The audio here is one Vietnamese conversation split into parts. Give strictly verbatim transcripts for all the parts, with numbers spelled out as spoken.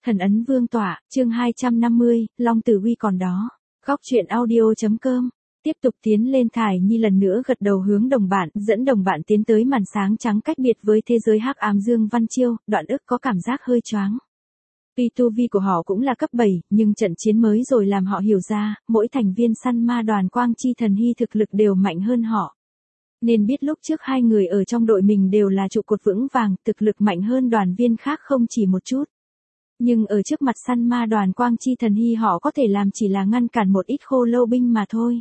Thần ấn vương tỏa, chương hai trăm năm mươi, Long Tử Uy còn đó. Góc truyện audio.com. Tiếp tục tiến lên, Thải Nhi lần nữa gật đầu hướng đồng bạn, dẫn đồng bạn tiến tới màn sáng trắng cách biệt với thế giới hắc ám. Dương Văn Chiêu, Đoạn Ức có cảm giác hơi choáng. Tuy tu vi của họ cũng là cấp bảy, nhưng trận chiến mới rồi làm họ hiểu ra, mỗi thành viên săn ma đoàn Quang Chi Thần Hy thực lực đều mạnh hơn họ. Nên biết lúc trước hai người ở trong đội mình đều là trụ cột vững vàng, thực lực mạnh hơn đoàn viên khác không chỉ một chút. Nhưng ở trước mặt săn ma đoàn Quang Chi Thần Hy họ có thể làm chỉ là ngăn cản một ít khô lâu binh mà thôi.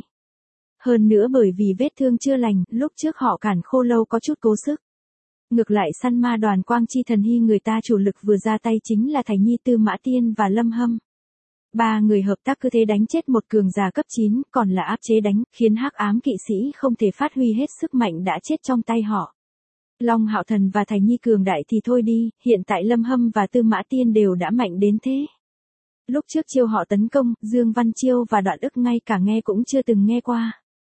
Hơn nữa bởi vì vết thương chưa lành, lúc trước họ cản khô lâu có chút cố sức. Ngược lại săn ma đoàn Quang Chi Thần Hy người ta chủ lực vừa ra tay chính là Thải Nhi, Tư Mã Tiên và Lâm Hâm. Ba người hợp tác cứ thế đánh chết một cường giả cấp chín, còn là áp chế đánh, khiến hắc ám kỵ sĩ không thể phát huy hết sức mạnh đã chết trong tay họ. Long Hạo Thần và Thải Nhi cường đại thì thôi đi, hiện tại Lâm Hâm và Tư Mã Tiên đều đã mạnh đến thế. Lúc trước chiêu họ tấn công, Dương Văn Chiêu và Đoạn Ức ngay cả nghe cũng chưa từng nghe qua.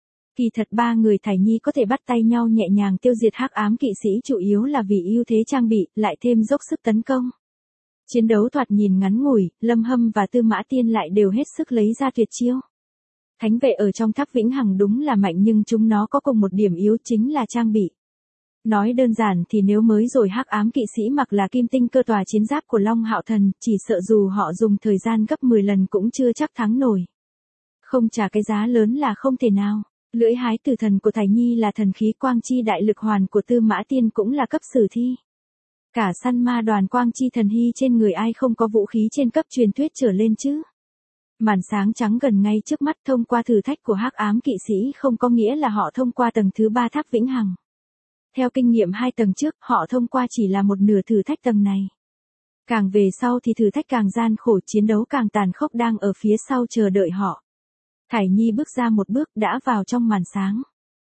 Kỳ thật ba người Thải Nhi có thể bắt tay nhau nhẹ nhàng tiêu diệt hắc ám kỵ sĩ chủ yếu là vì ưu thế trang bị, lại thêm dốc sức tấn công. Chiến đấu thoạt nhìn ngắn ngủi, Lâm Hâm và Tư Mã Tiên lại đều hết sức lấy ra tuyệt chiêu. Thánh vệ ở trong tháp vĩnh hằng đúng là mạnh nhưng chúng nó có cùng một điểm yếu chính là trang bị. Nói đơn giản thì nếu mới rồi hắc ám kỵ sĩ mặc là kim tinh cơ tòa chiến giáp của Long Hạo Thần, chỉ sợ dù họ dùng thời gian gấp mười lần cũng chưa chắc thắng nổi. Không trả cái giá lớn là không thể nào. Lưỡi hái tử thần của Thải Nhi là thần khí, Quang Chi đại lực hoàn của Tư Mã Tiên cũng là cấp sử thi. Cả săn ma đoàn Quang Chi Thần Hy trên người ai không có vũ khí trên cấp truyền thuyết trở lên chứ. Màn sáng trắng gần ngay trước mắt, thông qua thử thách của hắc ám kỵ sĩ không có nghĩa là họ thông qua tầng thứ ba tháp vĩnh hằng. Theo kinh nghiệm hai tầng trước, họ thông qua chỉ là một nửa thử thách tầng này. Càng về sau thì thử thách càng gian khổ, chiến đấu càng tàn khốc đang ở phía sau chờ đợi họ. Thải Nhi bước ra một bước đã vào trong màn sáng.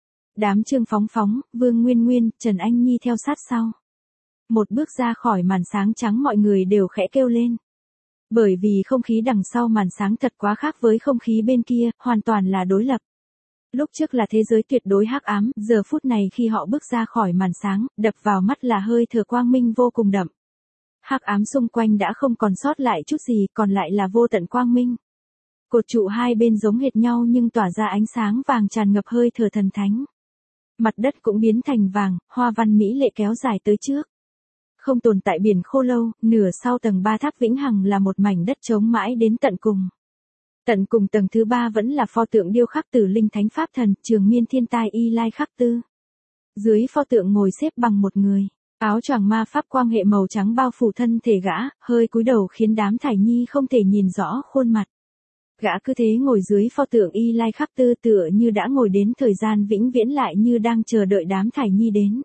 Đám Trương Phóng Phóng, Vương Nguyên Nguyên, Trần Anh Nhi theo sát sau. Một bước ra khỏi màn sáng trắng mọi người đều khẽ kêu lên. Bởi vì không khí đằng sau màn sáng thật quá khác với không khí bên kia, hoàn toàn là đối lập. Lúc trước là thế giới tuyệt đối hắc ám, giờ phút này khi họ bước ra khỏi màn sáng, đập vào mắt là hơi thở quang minh vô cùng đậm. Hắc ám xung quanh đã không còn sót lại chút gì, còn lại là vô tận quang minh. Cột trụ hai bên giống hệt nhau nhưng tỏa ra ánh sáng vàng tràn ngập hơi thở thần thánh. Mặt đất cũng biến thành vàng, hoa văn mỹ lệ kéo dài tới trước. Không tồn tại biển khô lâu, nửa sau tầng ba tháp vĩnh hằng là một mảnh đất trống mãi đến tận cùng. Tận cùng tầng thứ ba vẫn là pho tượng điêu khắc Tử Linh Thánh Pháp Thần, Trường Miên Thiên Tai Y Lai Khắc Tư. Dưới pho tượng ngồi xếp bằng một người, áo choàng ma pháp quang hệ màu trắng bao phủ thân thể gã, hơi cúi đầu khiến đám Thải Nhi không thể nhìn rõ khuôn mặt. Gã cứ thế ngồi dưới pho tượng Y Lai Khắc Tư tựa như đã ngồi đến thời gian vĩnh viễn, lại như đang chờ đợi đám Thải Nhi đến.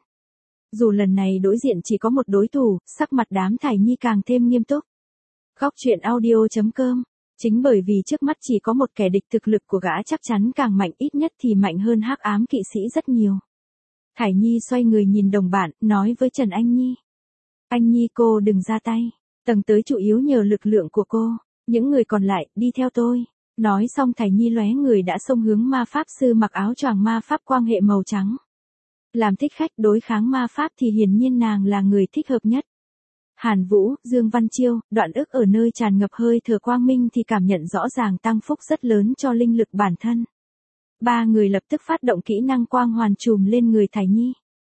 Dù lần này đối diện chỉ có một đối thủ, sắc mặt đám Thải Nhi càng thêm nghiêm túc. Góc truyện audio.com. Chính bởi vì trước mắt chỉ có một kẻ địch, thực lực của gã chắc chắn càng mạnh, ít nhất thì mạnh hơn hắc ám kỵ sĩ rất nhiều. Thải Nhi xoay người nhìn đồng bạn, nói với Trần Anh Nhi. Anh Nhi cô đừng ra tay, tầng tới chủ yếu nhờ lực lượng của cô, những người còn lại, đi theo tôi. Nói xong Thải Nhi lóe người đã xông hướng ma pháp sư mặc áo choàng ma pháp quang hệ màu trắng. Làm thích khách đối kháng ma pháp thì hiển nhiên nàng là người thích hợp nhất. Hàn Vũ, Dương Văn Chiêu, Đoạn Ức ở nơi tràn ngập hơi thở quang minh thì cảm nhận rõ ràng tăng phúc rất lớn cho linh lực bản thân. Ba người lập tức phát động kỹ năng quang hoàn trùm lên người Thải Nhi.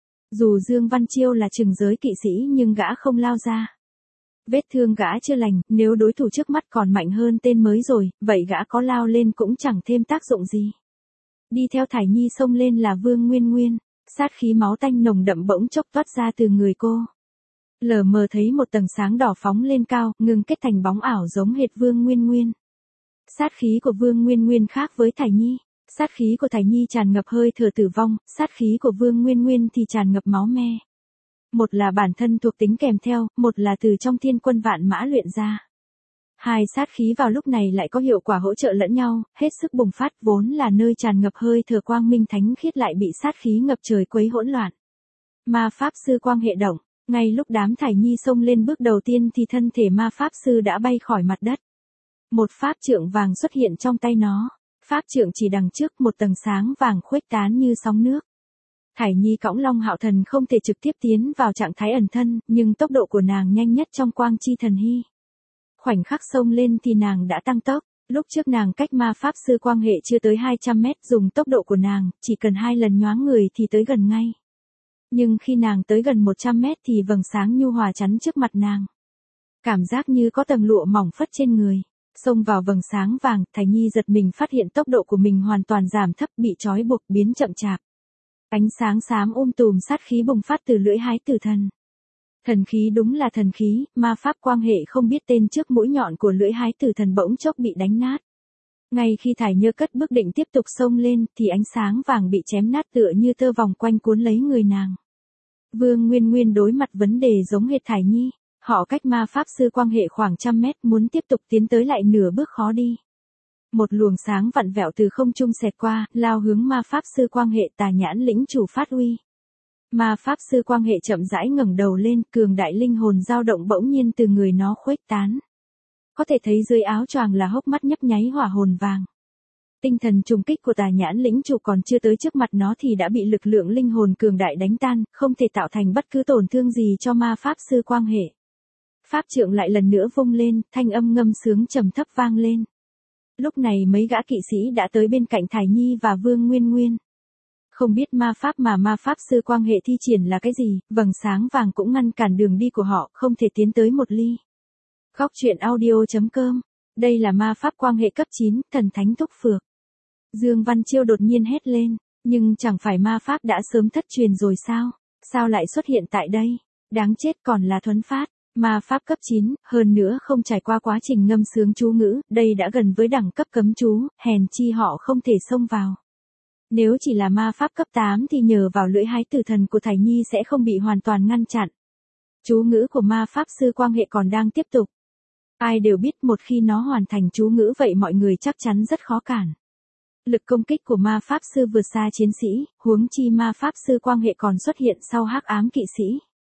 Dù Dương Văn Chiêu là trừng giới kỵ sĩ nhưng gã không lao ra. Vết thương gã chưa lành, nếu đối thủ trước mắt còn mạnh hơn tên mới rồi, vậy gã có lao lên cũng chẳng thêm tác dụng gì. Đi theo Thải Nhi xông lên là Vương Nguyên Nguyên, sát khí máu tanh nồng đậm bỗng chốc toát ra từ người cô. Lờ mờ thấy một tầng sáng đỏ phóng lên cao, ngừng kết thành bóng ảo giống hệt Vương Nguyên Nguyên. Sát khí của Vương Nguyên Nguyên khác với Thải Nhi. Sát khí của Thải Nhi tràn ngập hơi thở tử vong, sát khí của Vương Nguyên Nguyên thì tràn ngập máu me. Một là bản thân thuộc tính kèm theo, một là từ trong thiên quân vạn mã luyện ra. Hai sát khí vào lúc này lại có hiệu quả hỗ trợ lẫn nhau, hết sức bùng phát, vốn là nơi tràn ngập hơi thở quang minh thánh khiết lại bị sát khí ngập trời quấy hỗn loạn. Ma pháp sư quang hệ động. Ngay lúc đám Thải Nhi xông lên bước đầu tiên thì thân thể ma pháp sư đã bay khỏi mặt đất. Một pháp trượng vàng xuất hiện trong tay nó. Pháp trượng chỉ đằng trước, một tầng sáng vàng khuếch tán như sóng nước. Thải Nhi cõng Long Hạo Thần không thể trực tiếp tiến vào trạng thái ẩn thân, nhưng tốc độ của nàng nhanh nhất trong Quang Chi Thần Hy. khoảnh khắc xông lên thì nàng đã tăng tốc. Lúc trước nàng cách ma pháp sư quang hệ chưa tới hai trăm mét, dùng tốc độ của nàng, chỉ cần hai lần nhoáng người thì tới gần ngay. Nhưng khi nàng tới gần một trăm mét thì vầng sáng nhu hòa chắn trước mặt nàng. Cảm giác như có tầng lụa mỏng phất trên người. Xông vào vầng sáng vàng, Thải Nhi giật mình phát hiện tốc độ của mình hoàn toàn giảm thấp, bị trói buộc biến chậm chạp. Ánh sáng xám um tùm sát khí bùng phát từ lưỡi hái tử thần. Thần khí đúng là thần khí, ma pháp quang hệ không biết tên trước mũi nhọn của lưỡi hái tử thần bỗng chốc bị đánh nát. Ngay khi Thải Nhơ cất bước định tiếp tục xông lên thì ánh sáng vàng bị chém nát tựa như tơ vòng quanh cuốn lấy người nàng. Vương Nguyên Nguyên đối mặt vấn đề giống hệt Thải Nhi. Họ cách ma pháp sư quang hệ khoảng trăm mét, muốn tiếp tục tiến tới lại nửa bước khó đi. Một luồng sáng vặn vẹo từ không trung xẹt qua, lao hướng ma pháp sư quang hệ Tà Nhãn lĩnh chủ phát uy. Ma pháp sư quang hệ chậm rãi ngẩng đầu lên, cường đại linh hồn dao động bỗng nhiên từ người nó khuếch tán. Có thể thấy dưới áo choàng là hốc mắt nhấp nháy hỏa hồn vàng. Tinh thần trùng kích của Tà Nhãn lĩnh chủ còn chưa tới trước mặt nó thì đã bị lực lượng linh hồn cường đại đánh tan, không thể tạo thành bất cứ tổn thương gì cho ma pháp sư quang hệ. Pháp trượng lại lần nữa vung lên, thanh âm ngâm sướng trầm thấp vang lên. Lúc này mấy gã kỵ sĩ đã tới bên cạnh Thải Nhi và Vương Nguyên Nguyên. Không biết ma pháp mà ma pháp sư quang hệ thi triển là cái gì, vầng sáng vàng cũng ngăn cản đường đi của họ, không thể tiến tới một ly. Góc truyện audio chấm com. Đây là ma pháp quang hệ cấp chín, thần thánh túc phược. Dương Văn Chiêu đột nhiên hét lên, nhưng chẳng phải ma pháp đã sớm thất truyền rồi sao? Sao lại xuất hiện tại đây? Đáng chết, còn là thuấn phát. Ma pháp cấp chín, hơn nữa không trải qua quá trình ngâm sướng chú ngữ, đây đã gần với đẳng cấp cấm chú, hèn chi họ không thể xông vào. Nếu chỉ là ma pháp cấp tám thì nhờ vào lưỡi hái tử thần của Thải Nhi sẽ không bị hoàn toàn ngăn chặn. Chú ngữ của ma pháp sư quang hệ còn đang tiếp tục. Ai đều biết một khi nó hoàn thành chú ngữ vậy mọi người chắc chắn rất khó cản. Lực công kích của ma pháp sư vượt xa chiến sĩ, huống chi ma pháp sư quang hệ còn xuất hiện sau hắc ám kỵ sĩ.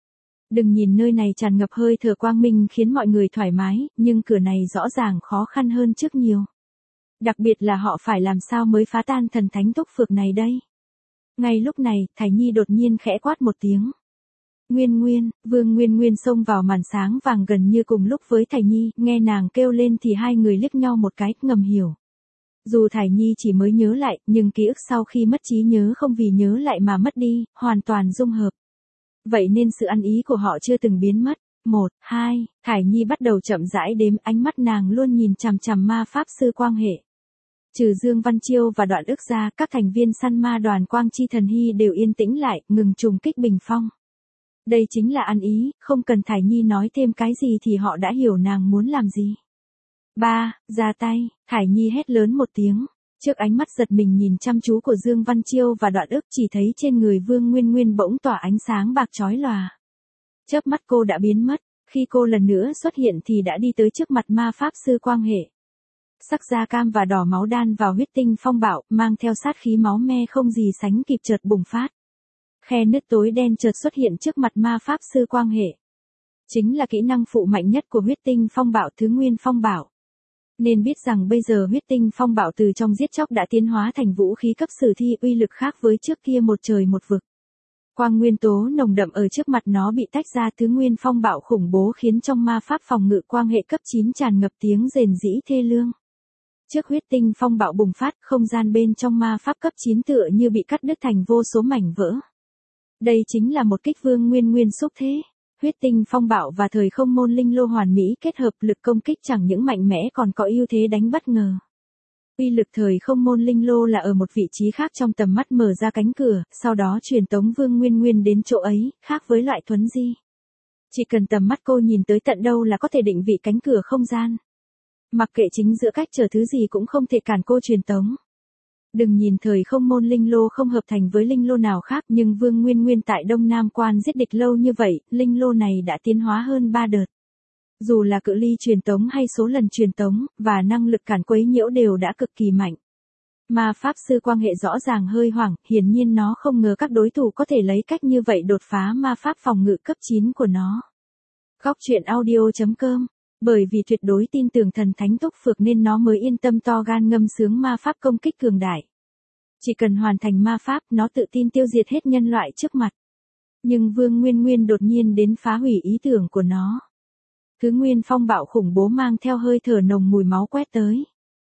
Đừng nhìn nơi này tràn ngập hơi thở quang minh khiến mọi người thoải mái, nhưng cửa này rõ ràng khó khăn hơn trước nhiều. Đặc biệt là họ phải làm sao mới phá tan thần thánh túc phược này đây. Ngay lúc này, Thải Nhi đột nhiên khẽ quát một tiếng. Nguyên Nguyên, Vương Nguyên Nguyên xông vào màn sáng vàng gần như cùng lúc với Thải Nhi, nghe nàng kêu lên thì hai người liếc nhau một cái, ngầm hiểu. Dù Thải Nhi chỉ mới nhớ lại, nhưng ký ức sau khi mất trí nhớ không vì nhớ lại mà mất đi, hoàn toàn dung hợp. Vậy nên sự ăn ý của họ chưa từng biến mất. Một, hai, Thải Nhi bắt đầu chậm rãi đếm, ánh mắt nàng luôn nhìn chằm chằm ma pháp sư quang hệ. Trừ Dương Văn Chiêu và Đoạn Ức ra, các thành viên săn ma đoàn Quang Chi Thần Hy đều yên tĩnh lại, ngừng trùng kích bình phong. Đây chính là ăn ý, không cần Thải Nhi nói thêm cái gì thì họ đã hiểu nàng muốn làm gì. Ba, ra tay, Thải Nhi hét lớn một tiếng. Trước ánh mắt giật mình nhìn chăm chú của Dương Văn Chiêu và Đoạn Ức chỉ thấy trên người Vương Nguyên Nguyên bỗng tỏa ánh sáng bạc chói lòa. Chớp mắt cô đã biến mất, khi cô lần nữa xuất hiện thì đã đi tới trước mặt ma pháp sư quang hệ. Sắc da cam và đỏ máu đan vào huyết tinh phong bạo, mang theo sát khí máu me không gì sánh kịp chợt bùng phát. Khe nứt tối đen chợt xuất hiện trước mặt ma pháp sư quang hệ. Chính là kỹ năng phụ mạnh nhất của huyết tinh phong bạo thứ nguyên phong bạo. Nên biết rằng bây giờ huyết tinh phong bạo từ trong giết chóc đã tiến hóa thành vũ khí cấp sử thi, uy lực khác với trước kia một trời một vực. Quang nguyên tố nồng đậm ở trước mặt nó bị tách ra, thứ nguyên phong bạo khủng bố khiến trong ma pháp phòng ngự quang hệ cấp chín tràn ngập tiếng rền rĩ thê lương. Trước huyết tinh phong bạo bùng phát, không gian bên trong ma pháp cấp chín tựa như bị cắt đứt thành vô số mảnh vỡ. Đây chính là một kích Vương Nguyên Nguyên xúc thế. Huyết tinh phong bạo và thời không môn linh lô hoàn mỹ kết hợp, lực công kích chẳng những mạnh mẽ còn có ưu thế đánh bất ngờ. Uy lực thời không môn linh lô là ở một vị trí khác trong tầm mắt mở ra cánh cửa, sau đó truyền tống Vương Nguyên Nguyên đến chỗ ấy, khác với loại thuấn di. Chỉ cần tầm mắt cô nhìn tới tận đâu là có thể định vị cánh cửa không gian. Mặc kệ chính giữa cách chờ thứ gì cũng không thể cản cô truyền tống. Đừng nhìn thời không môn linh lô không hợp thành với linh lô nào khác, nhưng Vương Nguyên Nguyên tại Đông Nam Quan giết địch lâu như vậy, linh lô này đã tiến hóa hơn ba đợt. Dù là cự ly truyền tống hay số lần truyền tống, và năng lực cản quấy nhiễu đều đã cực kỳ mạnh. Ma pháp sư quang hệ rõ ràng hơi hoảng, hiển nhiên nó không ngờ các đối thủ có thể lấy cách như vậy đột phá ma pháp phòng ngự cấp chín của nó. Góc truyện audio chấm com. Bởi vì tuyệt đối tin tưởng thần thánh túc phược nên nó mới yên tâm to gan ngâm sướng ma pháp công kích cường đại. Chỉ cần hoàn thành ma pháp, nó tự tin tiêu diệt hết nhân loại trước mặt. Nhưng Vương Nguyên Nguyên đột nhiên đến phá hủy ý tưởng của nó. Thứ nguyên phong bạo khủng bố mang theo hơi thở nồng mùi máu quét tới.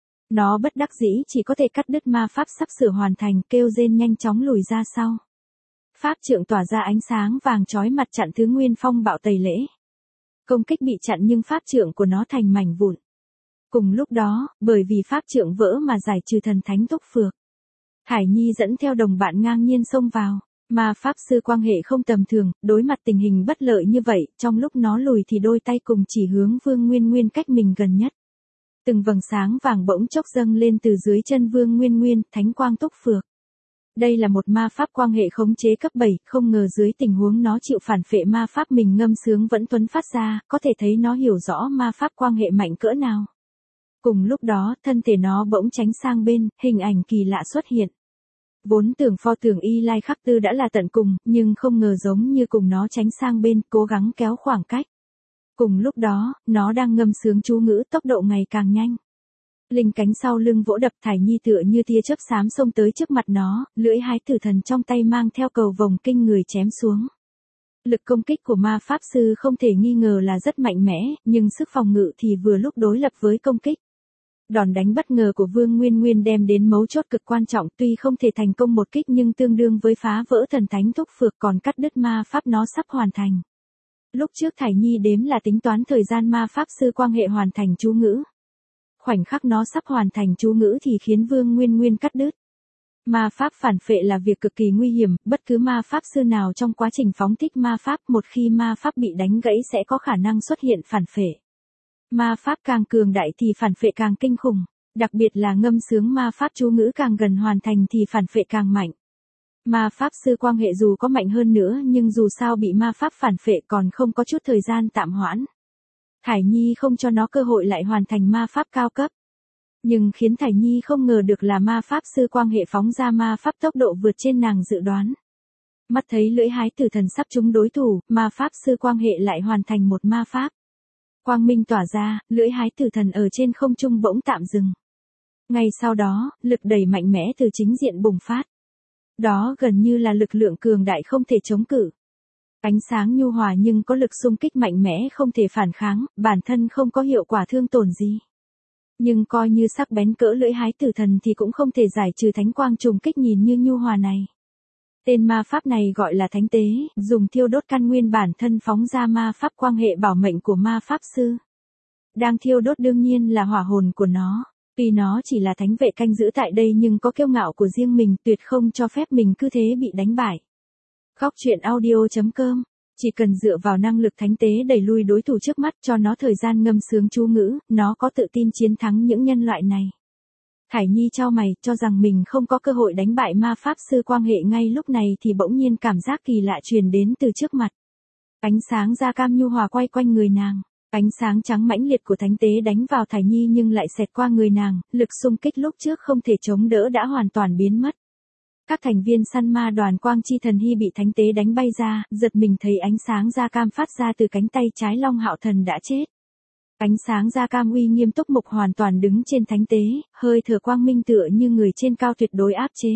Nó bất đắc dĩ chỉ có thể cắt đứt ma pháp sắp sửa hoàn thành, kêu rên nhanh chóng lùi ra sau. Pháp trượng tỏa ra ánh sáng vàng chói mặt chặn thứ nguyên phong bạo tẩy lễ. Công kích bị chặn nhưng pháp trượng của nó thành mảnh vụn. Cùng lúc đó, bởi vì pháp trượng vỡ mà giải trừ thần thánh Túc Phược. Thải Nhi dẫn theo đồng bạn ngang nhiên xông vào. Ma pháp sư quan hệ không tầm thường, đối mặt tình hình bất lợi như vậy, trong lúc nó lùi thì đôi tay cùng chỉ hướng Vương Nguyên Nguyên cách mình gần nhất. Từng vầng sáng vàng bỗng chốc dâng lên từ dưới chân Vương Nguyên Nguyên, thánh quang Túc Phược. Đây là một ma pháp quan hệ khống chế cấp bảy, không ngờ dưới tình huống nó chịu phản phệ ma pháp mình ngâm sướng vẫn tuấn phát ra, có thể thấy nó hiểu rõ ma pháp quan hệ mạnh cỡ nào. Cùng lúc đó, thân thể nó bỗng tránh sang bên, hình ảnh kỳ lạ xuất hiện. Vốn tưởng pho tượng Y Lai Khắc Tư đã là tận cùng, nhưng không ngờ giống như cùng nó tránh sang bên, cố gắng kéo khoảng cách. Cùng lúc đó, nó đang ngâm sướng chú ngữ, tốc độ ngày càng nhanh. Linh cánh sau lưng vỗ đập, Thải Nhi tựa như tia chớp xám xông tới trước mặt nó, lưỡi hái tử thần trong tay mang theo cầu vồng kinh người chém xuống. Lực công kích của ma pháp sư không thể nghi ngờ là rất mạnh mẽ, nhưng sức phòng ngự thì vừa lúc đối lập với công kích. Đòn đánh bất ngờ của Vương Nguyên Nguyên đem đến mấu chốt cực quan trọng, tuy không thể thành công một kích nhưng tương đương với phá vỡ thần thánh Túc Phược, còn cắt đứt ma pháp nó sắp hoàn thành. Lúc trước Thải Nhi đếm là tính toán thời gian ma pháp sư quan hệ hoàn thành chú ngữ. Khoảnh khắc nó sắp hoàn thành chú ngữ thì khiến Vương Nguyên Nguyên cắt đứt. Ma pháp phản phệ là việc cực kỳ nguy hiểm, bất cứ ma pháp sư nào trong quá trình phóng thích ma pháp, một khi ma pháp bị đánh gãy sẽ có khả năng xuất hiện phản phệ. Ma pháp càng cường đại thì phản phệ càng kinh khủng, đặc biệt là ngâm sướng ma pháp chú ngữ càng gần hoàn thành thì phản phệ càng mạnh. Ma pháp sư quan hệ dù có mạnh hơn nữa nhưng dù sao bị ma pháp phản phệ còn không có chút thời gian tạm hoãn. Thải Nhi không cho nó cơ hội lại hoàn thành ma pháp cao cấp. Nhưng khiến Thải Nhi không ngờ được là ma pháp sư quan hệ phóng ra ma pháp tốc độ vượt trên nàng dự đoán. Mắt thấy lưỡi hái tử thần sắp trúng đối thủ, ma pháp sư quan hệ lại hoàn thành một ma pháp. Quang minh tỏa ra, lưỡi hái tử thần ở trên không trung bỗng tạm dừng. Ngay sau đó, lực đẩy mạnh mẽ từ chính diện bùng phát. Đó gần như là lực lượng cường đại không thể chống cự. Ánh sáng nhu hòa nhưng có lực xung kích mạnh mẽ không thể phản kháng, bản thân không có hiệu quả thương tổn gì. Nhưng coi như sắc bén cỡ lưỡi hái tử thần thì cũng không thể giải trừ thánh quang trùng kích nhìn như nhu hòa này. Tên ma pháp này gọi là thánh tế, dùng thiêu đốt căn nguyên bản thân phóng ra ma pháp quan hệ bảo mệnh của ma pháp sư. Đang thiêu đốt đương nhiên là hỏa hồn của nó. Tuy nó chỉ là thánh vệ canh giữ tại đây nhưng có kiêu ngạo của riêng mình, tuyệt không cho phép mình cứ thế bị đánh bại. Góc truyện audio chấm com. Chỉ cần dựa vào năng lực thánh tế đẩy lui đối thủ trước mắt, cho nó thời gian ngâm sướng chú ngữ, nó có tự tin chiến thắng những nhân loại này. Thải Nhi chau mày, cho rằng mình không có cơ hội đánh bại ma pháp sư quan hệ ngay lúc này thì bỗng nhiên cảm giác kỳ lạ truyền đến từ trước mặt. Ánh sáng da cam nhu hòa quay quanh người nàng. Ánh sáng trắng mãnh liệt của thánh tế đánh vào Thải Nhi nhưng lại xẹt qua người nàng, lực xung kích lúc trước không thể chống đỡ đã hoàn toàn biến mất. Các thành viên săn ma đoàn Quang Chi Thần Hy bị thánh tế đánh bay ra, giật mình thấy ánh sáng da cam phát ra từ cánh tay trái Long Hạo Thần đã chết. Ánh sáng da cam uy nghiêm túc mục hoàn toàn đứng trên thánh tế, hơi thở quang minh tựa như người trên cao tuyệt đối áp chế.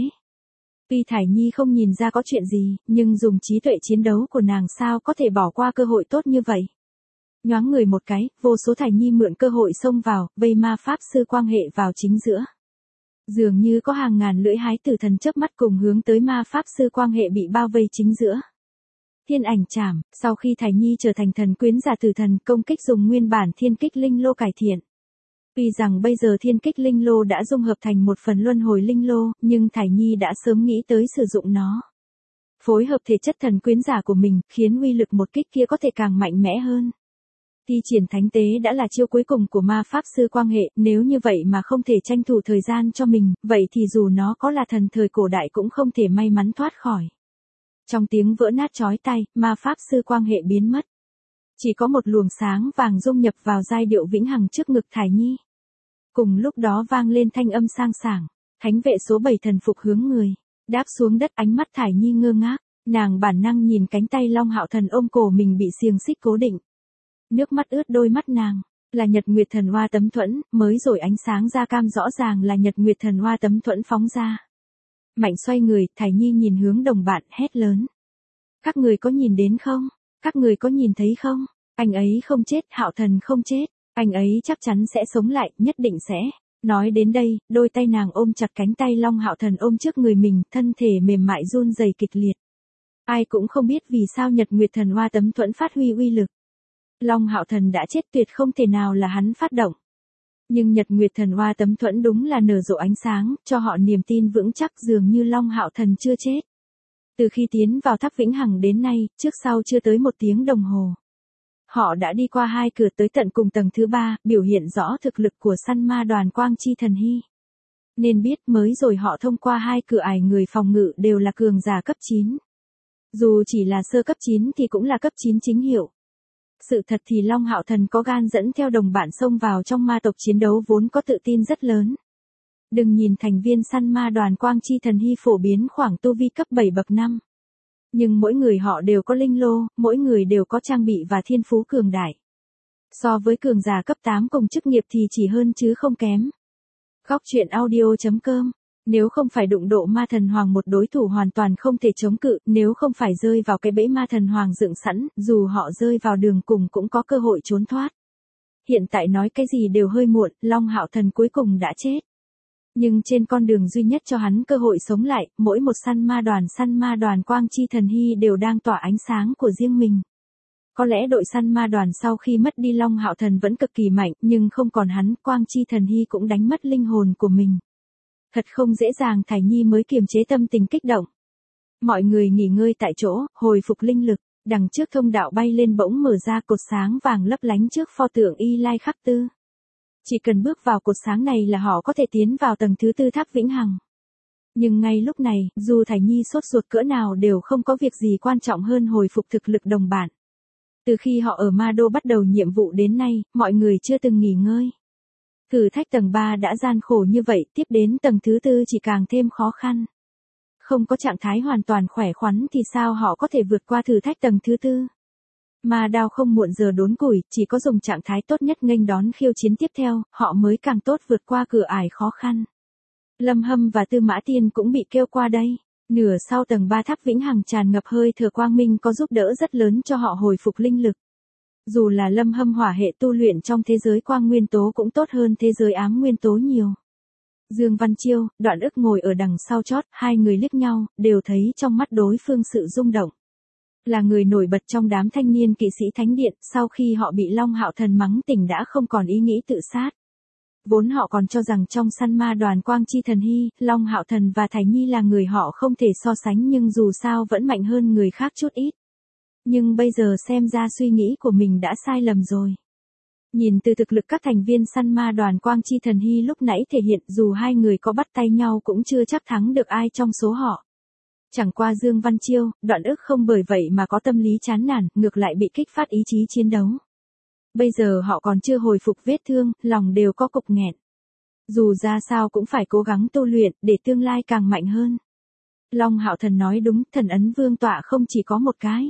Tuy Thải Nhi không nhìn ra có chuyện gì, nhưng dùng trí tuệ chiến đấu của nàng sao có thể bỏ qua cơ hội tốt như vậy. Nhoáng người một cái, vô số Thải Nhi mượn cơ hội xông vào, vây ma pháp sư quan hệ vào chính giữa. Dường như có hàng ngàn lưỡi hái tử thần chớp mắt cùng hướng tới ma pháp sư quan hệ bị bao vây chính giữa. Thiên ảnh chảm, sau khi Thải Nhi trở thành thần quyến giả tử thần, công kích dùng nguyên bản thiên kích linh lô cải thiện. Tuy rằng bây giờ thiên kích linh lô đã dung hợp thành một phần luân hồi linh lô, nhưng Thải Nhi đã sớm nghĩ tới sử dụng nó. Phối hợp thể chất thần quyến giả của mình, khiến uy lực một kích kia có thể càng mạnh mẽ hơn. Thi triển thánh tế đã là chiêu cuối cùng của ma pháp sư quan hệ, nếu như vậy mà không thể tranh thủ thời gian cho mình, vậy thì dù nó có là thần thời cổ đại cũng không thể may mắn thoát khỏi. Trong tiếng vỡ nát chói tai, ma pháp sư quan hệ biến mất. Chỉ có một luồng sáng vàng dung nhập vào giai điệu vĩnh hằng trước ngực Thải Nhi. Cùng lúc đó vang lên thanh âm sang sảng, thánh vệ số bảy thần phục hướng người, đáp xuống đất, ánh mắt Thải Nhi ngơ ngác, nàng bản năng nhìn cánh tay Long Hạo Thần ôm cổ mình bị xiềng xích cố định. Nước mắt ướt đôi mắt nàng, là Nhật Nguyệt Thần Hoa tấm thuẫn, mới rồi ánh sáng da cam rõ ràng là Nhật Nguyệt Thần Hoa tấm thuẫn phóng ra. Mạnh xoay người, Thải Nhi nhìn hướng đồng bạn, hét lớn. Các người có nhìn đến không? Các người có nhìn thấy không? Anh ấy không chết, Hạo Thần không chết, anh ấy chắc chắn sẽ sống lại, nhất định sẽ. Nói đến đây, đôi tay nàng ôm chặt cánh tay Long Hạo Thần ôm trước người mình, thân thể mềm mại run rẩy kịch liệt. Ai cũng không biết vì sao Nhật Nguyệt Thần Hoa tấm thuẫn phát huy uy lực. Long Hạo Thần đã chết, tuyệt không thể nào là hắn phát động. Nhưng Nhật Nguyệt Thần Hoa tấm thuẫn đúng là nở rộ ánh sáng, cho họ niềm tin vững chắc dường như Long Hạo Thần chưa chết. Từ khi tiến vào tháp Vĩnh Hằng đến nay, trước sau chưa tới một tiếng đồng hồ. Họ đã đi qua hai cửa tới tận cùng tầng thứ ba, biểu hiện rõ thực lực của săn ma đoàn Quang Chi Thần Hy. Nên biết mới rồi họ thông qua hai cửa ải người phòng ngự đều là cường giả cấp chín. Dù chỉ là sơ cấp chín thì cũng là cấp chín chính hiệu. Sự thật thì Long Hạo Thần có gan dẫn theo đồng bạn xông vào trong ma tộc chiến đấu vốn có tự tin rất lớn. Đừng nhìn thành viên săn ma đoàn Quang Chi Thần Hy phổ biến khoảng tu vi cấp bảy bậc năm. Nhưng mỗi người họ đều có linh lô, mỗi người đều có trang bị và thiên phú cường đại. So với cường giả cấp tám cùng chức nghiệp thì chỉ hơn chứ không kém. Góc truyện audio chấm com. Nếu không phải đụng độ ma thần hoàng một đối thủ hoàn toàn không thể chống cự, nếu không phải rơi vào cái bẫy ma thần hoàng dựng sẵn, dù họ rơi vào đường cùng cũng có cơ hội trốn thoát. Hiện tại nói cái gì đều hơi muộn, Long Hạo Thần cuối cùng đã chết. Nhưng trên con đường duy nhất cho hắn cơ hội sống lại, mỗi một săn ma đoàn săn ma đoàn Quang Chi Thần Hy đều đang tỏa ánh sáng của riêng mình. Có lẽ đội săn ma đoàn sau khi mất đi Long Hạo Thần vẫn cực kỳ mạnh, nhưng không còn hắn, Quang Chi Thần Hy cũng đánh mất linh hồn của mình. Thật không dễ dàng, Thải Nhi mới kiềm chế tâm tình kích động. Mọi người nghỉ ngơi tại chỗ, hồi phục linh lực, đằng trước thông đạo bay lên bỗng mở ra, cột sáng vàng lấp lánh trước pho tượng Y Lai Khắc Tư. Chỉ cần bước vào cột sáng này là họ có thể tiến vào tầng thứ tư tháp Vĩnh Hằng. Nhưng ngay lúc này, dù Thải Nhi sốt ruột cỡ nào đều không có việc gì quan trọng hơn hồi phục thực lực đồng bạn. Từ khi họ ở Ma Đô bắt đầu nhiệm vụ đến nay, mọi người chưa từng nghỉ ngơi. Thử thách tầng ba đã gian khổ như vậy, tiếp đến tầng thứ tư chỉ càng thêm khó khăn. Không có trạng thái hoàn toàn khỏe khoắn thì sao họ có thể vượt qua thử thách tầng thứ tư? Ma Đao không muộn giờ đốn củi, chỉ có dùng trạng thái tốt nhất nghênh đón khiêu chiến tiếp theo, họ mới càng tốt vượt qua cửa ải khó khăn. Lâm Hâm và Tư Mã Tiên cũng bị kêu qua đây. Nửa sau tầng ba tháp Vĩnh Hằng tràn ngập hơi thừa quang minh có giúp đỡ rất lớn cho họ hồi phục linh lực. Dù là Lâm Hâm hỏa hệ tu luyện trong thế giới quang nguyên tố cũng tốt hơn thế giới ám nguyên tố nhiều. Dương Văn Chiêu, Đoạn Ức ngồi ở đằng sau chót, hai người liếc nhau, đều thấy trong mắt đối phương sự rung động. Là người nổi bật trong đám thanh niên kỵ sĩ thánh điện, sau khi họ bị Long Hạo Thần mắng tỉnh đã không còn ý nghĩ tự sát. Vốn họ còn cho rằng trong săn ma đoàn Quang Chi Thần Hy, Long Hạo Thần và Thải Nhi là người họ không thể so sánh nhưng dù sao vẫn mạnh hơn người khác chút ít. Nhưng bây giờ xem ra suy nghĩ của mình đã sai lầm rồi. Nhìn từ thực lực các thành viên săn ma đoàn Quang Chi Thần Hy lúc nãy thể hiện dù hai người có bắt tay nhau cũng chưa chắc thắng được ai trong số họ. Chẳng qua Dương Văn Chiêu, Đoạn Ức không bởi vậy mà có tâm lý chán nản, ngược lại bị kích phát ý chí chiến đấu. Bây giờ họ còn chưa hồi phục vết thương, lòng đều có cục nghẹn. Dù ra sao cũng phải cố gắng tu luyện, để tương lai càng mạnh hơn. Long Hạo Thần nói đúng, thần ấn vương tọa không chỉ có một cái.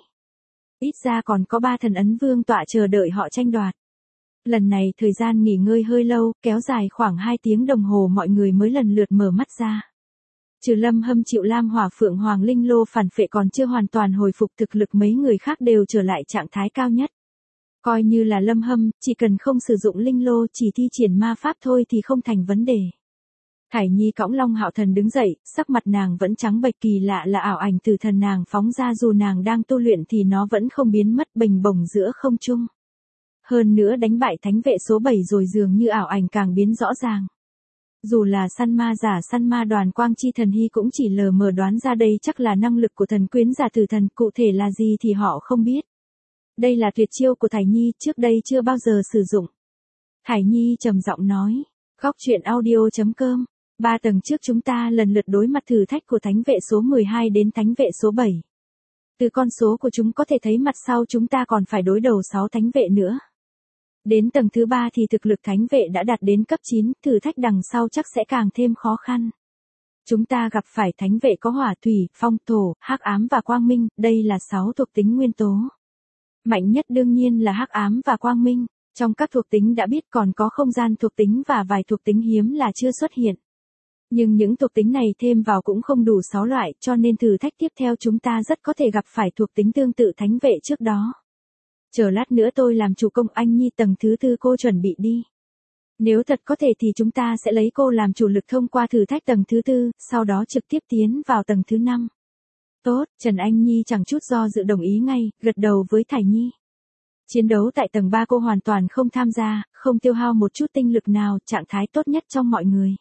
Ít ra còn có ba thần ấn vương tọa chờ đợi họ tranh đoạt. Lần này thời gian nghỉ ngơi hơi lâu, kéo dài khoảng hai tiếng đồng hồ mọi người mới lần lượt mở mắt ra. Trừ Lâm Hâm Triệu Lam Hỏa Phượng Hoàng Linh Lô phản phệ còn chưa hoàn toàn hồi phục thực lực mấy người khác đều trở lại trạng thái cao nhất. Coi như là Lâm Hâm, chỉ cần không sử dụng Linh Lô chỉ thi triển ma pháp thôi thì không thành vấn đề. Thải Nhi cõng Long Hạo Thần đứng dậy, sắc mặt nàng vẫn trắng bệch, kỳ lạ là ảo ảnh từ thần nàng phóng ra dù nàng đang tu luyện thì nó vẫn không biến mất bềnh bổng giữa không trung. Hơn nữa đánh bại thánh vệ số bảy rồi dường như ảo ảnh càng biến rõ ràng. Dù là săn ma giả săn ma đoàn Quang Chi Thần Hy cũng chỉ lờ mờ đoán ra đây chắc là năng lực của thần quyến giả tử thần, cụ thể là gì thì họ không biết. Đây là tuyệt chiêu của Thải Nhi, trước đây chưa bao giờ sử dụng. Thải Nhi trầm giọng nói, góc truyện audio chấm com, ba tầng trước chúng ta lần lượt đối mặt thử thách của thánh vệ số mười hai đến thánh vệ số bảy. Từ con số của chúng có thể thấy mặt sau chúng ta còn phải đối đầu sáu thánh vệ nữa. Đến tầng thứ ba thì thực lực thánh vệ đã đạt đến cấp chín, thử thách đằng sau chắc sẽ càng thêm khó khăn. Chúng ta gặp phải thánh vệ có hỏa thủy, phong thổ, hắc ám và quang minh, đây là sáu thuộc tính nguyên tố. Mạnh nhất đương nhiên là hắc ám và quang minh, trong các thuộc tính đã biết còn có không gian thuộc tính và vài thuộc tính hiếm là chưa xuất hiện. Nhưng những thuộc tính này thêm vào cũng không đủ sáu loại, cho nên thử thách tiếp theo chúng ta rất có thể gặp phải thuộc tính tương tự thánh vệ trước đó. Chờ lát nữa tôi làm chủ công, anh Nhi tầng thứ tư cô chuẩn bị đi. Nếu thật có thể thì chúng ta sẽ lấy cô làm chủ lực thông qua thử thách tầng thứ tư, sau đó trực tiếp tiến vào tầng thứ năm. Tốt, Trần Anh Nhi chẳng chút do dự đồng ý ngay, gật đầu với Thải Nhi. Chiến đấu tại tầng ba cô hoàn toàn không tham gia, không tiêu hao một chút tinh lực nào, trạng thái tốt nhất trong mọi người.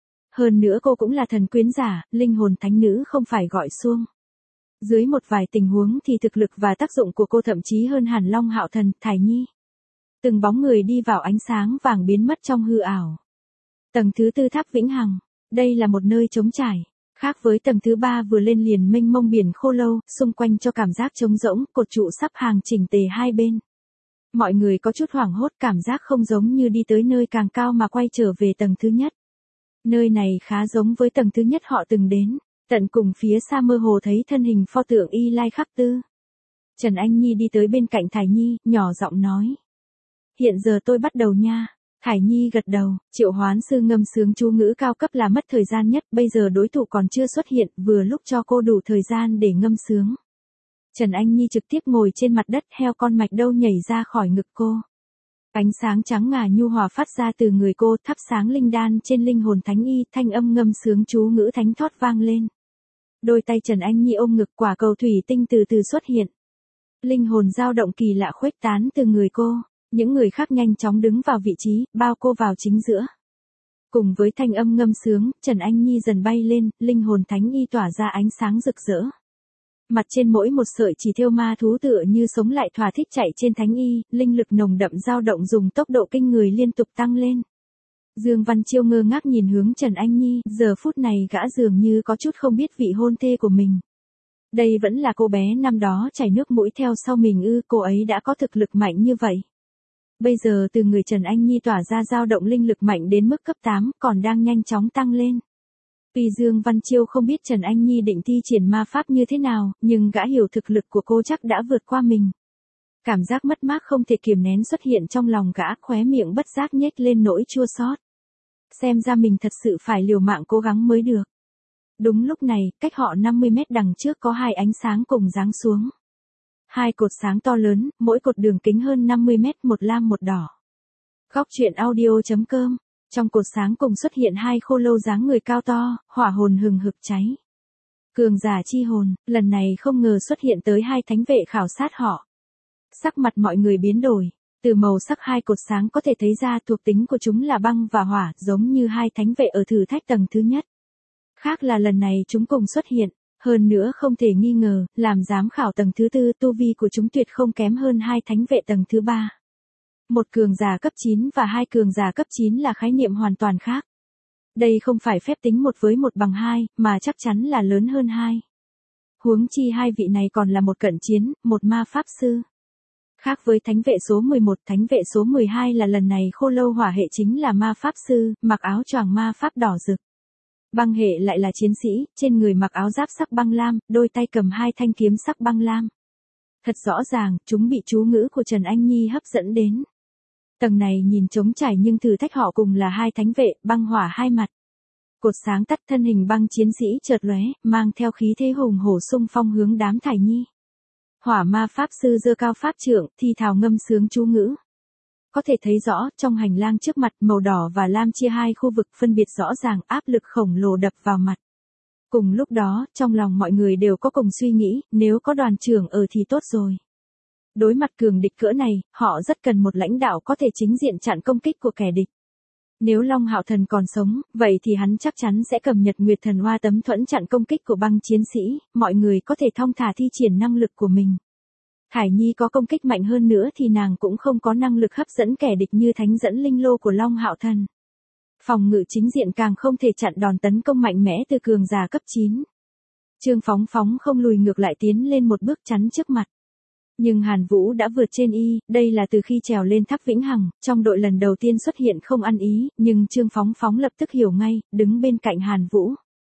Hơn nữa cô cũng là thần quyến giả, linh hồn thánh nữ không phải gọi xuông. Dưới một vài tình huống thì thực lực và tác dụng của cô thậm chí hơn hẳn Long Hạo Thần, Thải Nhi. Từng bóng người đi vào ánh sáng vàng biến mất trong hư ảo. Tầng thứ tư tháp Vĩnh Hằng, đây là một nơi trống trải. Khác với tầng thứ ba vừa lên liền mênh mông biển khô lâu, xung quanh cho cảm giác trống rỗng, cột trụ sắp hàng chỉnh tề hai bên. Mọi người có chút hoảng hốt, cảm giác không giống như đi tới nơi càng cao mà quay trở về tầng thứ nhất. Nơi này khá giống với tầng thứ nhất họ từng đến, tận cùng phía xa mơ hồ thấy thân hình pho tượng Y Lai Khắc Tư. Trần Anh Nhi đi tới bên cạnh Thải Nhi, nhỏ giọng nói. Hiện giờ tôi bắt đầu nha. Thải Nhi gật đầu, triệu hoán sư ngâm sướng chú ngữ cao cấp là mất thời gian nhất, bây giờ đối thủ còn chưa xuất hiện, vừa lúc cho cô đủ thời gian để ngâm sướng. Trần Anh Nhi trực tiếp ngồi trên mặt đất, heo con mạch đâu nhảy ra khỏi ngực cô. Ánh sáng trắng ngà nhu hòa phát ra từ người cô, thắp sáng linh đan trên linh hồn thánh y, thanh âm ngâm sướng chú ngữ thánh thoát vang lên. Đôi tay Trần Anh Nhi ôm ngực, quả cầu thủy tinh từ từ xuất hiện. Linh hồn dao động kỳ lạ khuếch tán từ người cô. Những người khác nhanh chóng đứng vào vị trí, bao cô vào chính giữa. Cùng với thanh âm ngâm sướng, Trần Anh Nhi dần bay lên, linh hồn thánh y tỏa ra ánh sáng rực rỡ. Mặt trên mỗi một sợi chỉ thêu ma thú tựa như sống lại thỏa thích chạy trên thánh y, linh lực nồng đậm dao động dùng tốc độ kinh người liên tục tăng lên. Dương Văn Chiêu ngơ ngác nhìn hướng Trần Anh Nhi, giờ phút này gã dường như có chút không biết vị hôn thê của mình. Đây vẫn là cô bé năm đó chảy nước mũi theo sau mình ư, cô ấy đã có thực lực mạnh như vậy. Bây giờ từ người Trần Anh Nhi tỏa ra dao động linh lực mạnh đến mức cấp tám, còn đang nhanh chóng tăng lên. Tuy Dương Văn Chiêu không biết Trần Anh Nhi định thi triển ma pháp như thế nào, nhưng gã hiểu thực lực của cô chắc đã vượt qua mình. Cảm giác mất mát không thể kiềm nén xuất hiện trong lòng gã, khóe miệng bất giác nhếch lên nỗi chua xót. Xem ra mình thật sự phải liều mạng cố gắng mới được. Đúng lúc này, cách họ năm mươi mét đằng trước có hai ánh sáng cùng giáng xuống. Hai cột sáng to lớn, mỗi cột đường kính hơn năm mươi mét, một lam một đỏ. Góc truyện audio chấm com. Trong cột sáng cùng xuất hiện hai khô lâu dáng người cao to, hỏa hồn hừng hực cháy. Cường giả chi hồn, lần này không ngờ xuất hiện tới hai thánh vệ khảo sát họ. Sắc mặt mọi người biến đổi. Từ màu sắc hai cột sáng có thể thấy ra thuộc tính của chúng là băng và hỏa, giống như hai thánh vệ ở thử thách tầng thứ nhất. Khác là lần này chúng cùng xuất hiện. Hơn nữa không thể nghi ngờ, làm giám khảo tầng thứ tư, tu vi của chúng tuyệt không kém hơn hai thánh vệ tầng thứ ba. Một cường giả cấp chín và hai cường giả cấp chín là khái niệm hoàn toàn khác. Đây không phải phép tính một với một bằng hai, mà chắc chắn là lớn hơn hai. Huống chi hai vị này còn là một cận chiến, một ma pháp sư. Khác với thánh vệ số mười một, thánh vệ số mười hai là lần này khô lâu hỏa hệ chính là ma pháp sư, mặc áo choàng ma pháp đỏ rực. Băng hệ lại là chiến sĩ, trên người mặc áo giáp sắc băng lam, đôi tay cầm hai thanh kiếm sắc băng lam. Thật rõ ràng, chúng bị chú ngữ của Trần Anh Nhi hấp dẫn đến. Tầng này nhìn trống trải nhưng thử thách họ cùng là hai thánh vệ, băng hỏa hai mặt. Cột sáng tắt, thân hình băng chiến sĩ chợt lóe, mang theo khí thế hùng hổ xung phong hướng đám Thải Nhi. Hỏa ma pháp sư giơ cao pháp trượng, thì thào ngâm sướng chú ngữ. Có thể thấy rõ, trong hành lang trước mặt, màu đỏ và lam chia hai khu vực phân biệt rõ ràng, áp lực khổng lồ đập vào mặt. Cùng lúc đó, trong lòng mọi người đều có cùng suy nghĩ, nếu có đoàn trưởng ở thì tốt rồi. Đối mặt cường địch cỡ này, họ rất cần một lãnh đạo có thể chính diện chặn công kích của kẻ địch. Nếu Long Hạo Thần còn sống, vậy thì hắn chắc chắn sẽ cầm Nhật Nguyệt Thần Hoa tấm thuẫn chặn công kích của băng chiến sĩ, mọi người có thể thong thả thi triển năng lực của mình. Thải Nhi có công kích mạnh hơn nữa thì nàng cũng không có năng lực hấp dẫn kẻ địch như thánh dẫn linh lô của Long Hạo Thần. Phòng ngự chính diện càng không thể chặn đòn tấn công mạnh mẽ từ cường giả cấp chín. Trương Phóng Phóng không lùi ngược lại tiến lên một bước chắn trước mặt. Nhưng Hàn Vũ đã vượt trên y, đây là từ khi trèo lên tháp Vĩnh Hằng, trong đội lần đầu tiên xuất hiện không ăn ý, nhưng Trương Phóng Phóng lập tức hiểu ngay, đứng bên cạnh Hàn Vũ.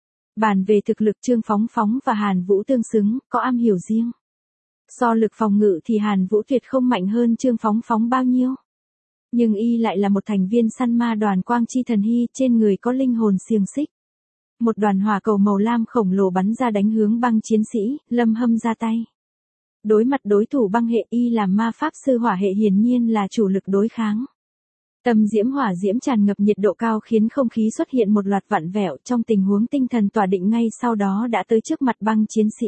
Bàn về thực lực Trương Phóng Phóng và Hàn Vũ tương xứng, có am hiểu riêng. So lực phòng ngự thì Hàn Vũ tuyệt không mạnh hơn Trương Phóng Phóng bao nhiêu. Nhưng y lại là một thành viên săn ma đoàn Quang Chi Thần Hy, trên người có linh hồn xiềng xích. Một đoàn hỏa cầu màu lam khổng lồ bắn ra đánh hướng băng chiến sĩ, Lâm Hâm ra tay. Đối mặt đối thủ băng hệ, y làm ma pháp sư hỏa hệ hiển nhiên là chủ lực đối kháng. Tâm diễm hỏa diễm tràn ngập nhiệt độ cao khiến không khí xuất hiện một loạt vặn vẹo, trong tình huống tinh thần tỏa định ngay sau đó đã tới trước mặt băng chiến sĩ.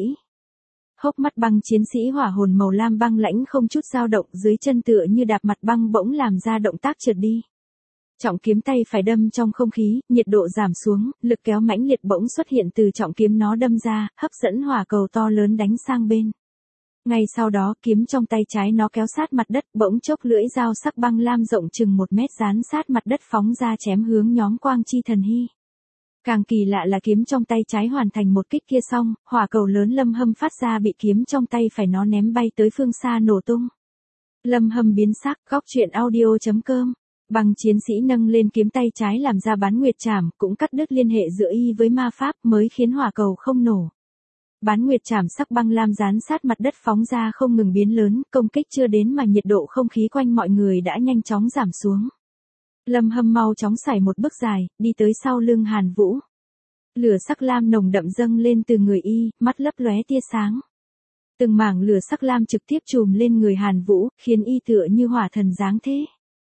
Hốc mắt băng chiến sĩ hỏa hồn màu lam băng lãnh không chút dao động, dưới chân tựa như đạp mặt băng bỗng làm ra động tác trượt đi. Trọng kiếm tay phải đâm trong không khí, nhiệt độ giảm xuống, lực kéo mãnh liệt bỗng xuất hiện từ trọng kiếm nó đâm ra, hấp dẫn hỏa cầu to lớn đánh sang bên. Ngay sau đó, kiếm trong tay trái nó kéo sát mặt đất, bỗng chốc lưỡi dao sắc băng lam rộng chừng một mét dán sát mặt đất phóng ra chém hướng nhóm Quang Chi Thần Hy. Càng kỳ lạ là kiếm trong tay trái hoàn thành một kích kia xong, hỏa cầu lớn Lâm Hâm phát ra bị kiếm trong tay phải nó ném bay tới phương xa nổ tung. Lâm Hâm biến sắc, góc truyện audio chấm com. Băng chiến sĩ nâng lên kiếm tay trái làm ra bán nguyệt trảm, cũng cắt đứt liên hệ giữa y với ma pháp mới khiến hỏa cầu không nổ. Bán nguyệt trảm sắc băng lam dán sát mặt đất phóng ra không ngừng biến lớn, công kích chưa đến mà nhiệt độ không khí quanh mọi người đã nhanh chóng giảm xuống. Lâm Hâm mau chóng sải một bước dài, đi tới sau lưng Hàn Vũ. Lửa sắc lam nồng đậm dâng lên từ người y, mắt lấp lóe tia sáng. Từng mảng lửa sắc lam trực tiếp chùm lên người Hàn Vũ, khiến y tựa như hỏa thần giáng thế.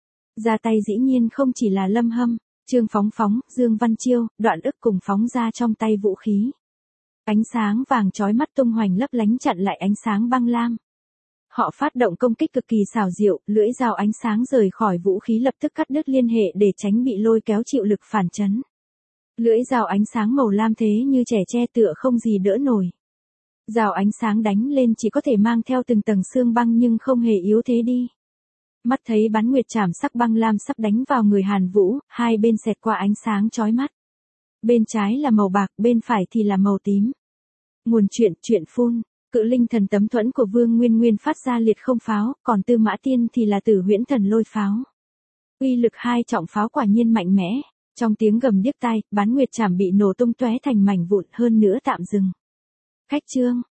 Ra tay dĩ nhiên không chỉ là Lâm Hâm, Trương Phóng Phóng, Dương Văn Chiêu, Đoạn Ức cùng phóng ra trong tay vũ khí. Ánh sáng vàng chói mắt tung hoành lấp lánh chặn lại ánh sáng băng lam. Họ phát động công kích cực kỳ xảo diệu, lưỡi dao ánh sáng rời khỏi vũ khí lập tức cắt đứt liên hệ để tránh bị lôi kéo chịu lực phản chấn. Lưỡi dao ánh sáng màu lam thế như trẻ tre tựa không gì đỡ nổi. Dao ánh sáng đánh lên chỉ có thể mang theo từng tầng xương băng nhưng không hề yếu thế đi. Mắt thấy bán nguyệt trảm sắc băng lam sắp đánh vào người Hàn Vũ, hai bên xẹt qua ánh sáng chói mắt. Bên trái là màu bạc, bên phải thì là màu tím. Nguồn truyện, truyện phun, cự linh thần tấm thuẫn của Vương Nguyên Nguyên phát ra liệt không pháo, còn Tư Mã Tiên thì là Tử Huyễn thần lôi pháo. Uy lực hai trọng pháo quả nhiên mạnh mẽ, trong tiếng gầm điếc tai, bán nguyệt trảm bị nổ tung tóe thành mảnh vụn hơn nữa tạm dừng. Khách trương,